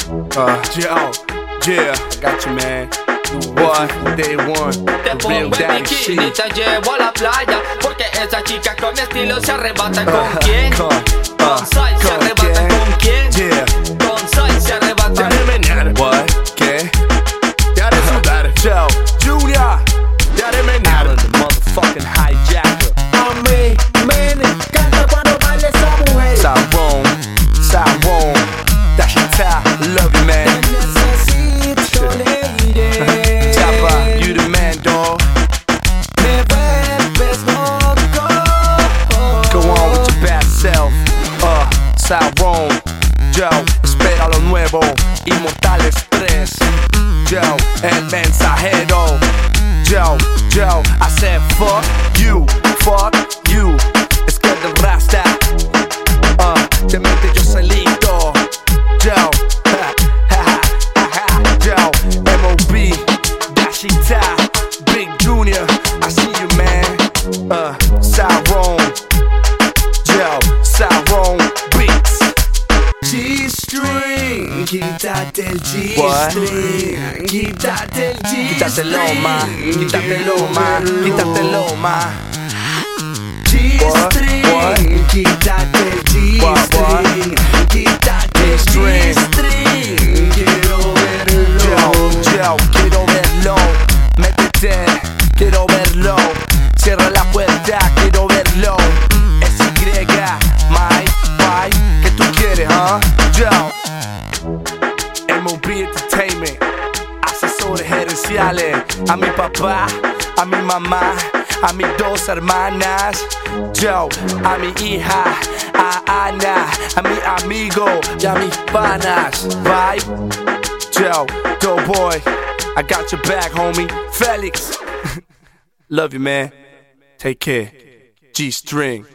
Yeah, I got you, man. What? Day one. Te pongo el bikini, te llevo a la playa, porque esa chica con estilo se arrebata. ¿Con quién? Con Sai se arrebata. ¿Con quién? Yeah. Con Sai se arrebata. What? ¿Qué? Te haré sudar. Joe Junior. Te haré menear. The motherfucking hijacker. A mí me encanta cuando baila esa mujer. Saron, Dashita, love you, man. Necesito, le diré. Chapa, you the man, dog. Me vuelves loco. Go on with your bad self. Saron, Joe, espera lo nuevo. Inmortales 3. Joe, el mensajero. Joe, I said fuck you. Es que del rasta. Te mete yo solito. Joe, Joe, M.O.B. Dashita, Big Junior, I see you, man. Saron, Joe, Saron Beats. G-string, quítate el G-string. Quítate el G-string. Quítatelo, ma. G-string, quítate el G-string. Quítate el G-string. Quiero verlo. Joe, quiero verlo. Métete, quiero verlo. Cierra la puerta, quiero verlo. S.Y. My, ¿qué tú quieres, Joe, M.O.B. Entertainment, asesores gerenciales. A mi papá, a mi mamá, a mis 2 hermanas. Joe, a mi hija, a Ana, a mi amigo y a mis panas. Bye, Joe, Doughboy, I got your back, homie. Felix, love you, man. Take care. G-String.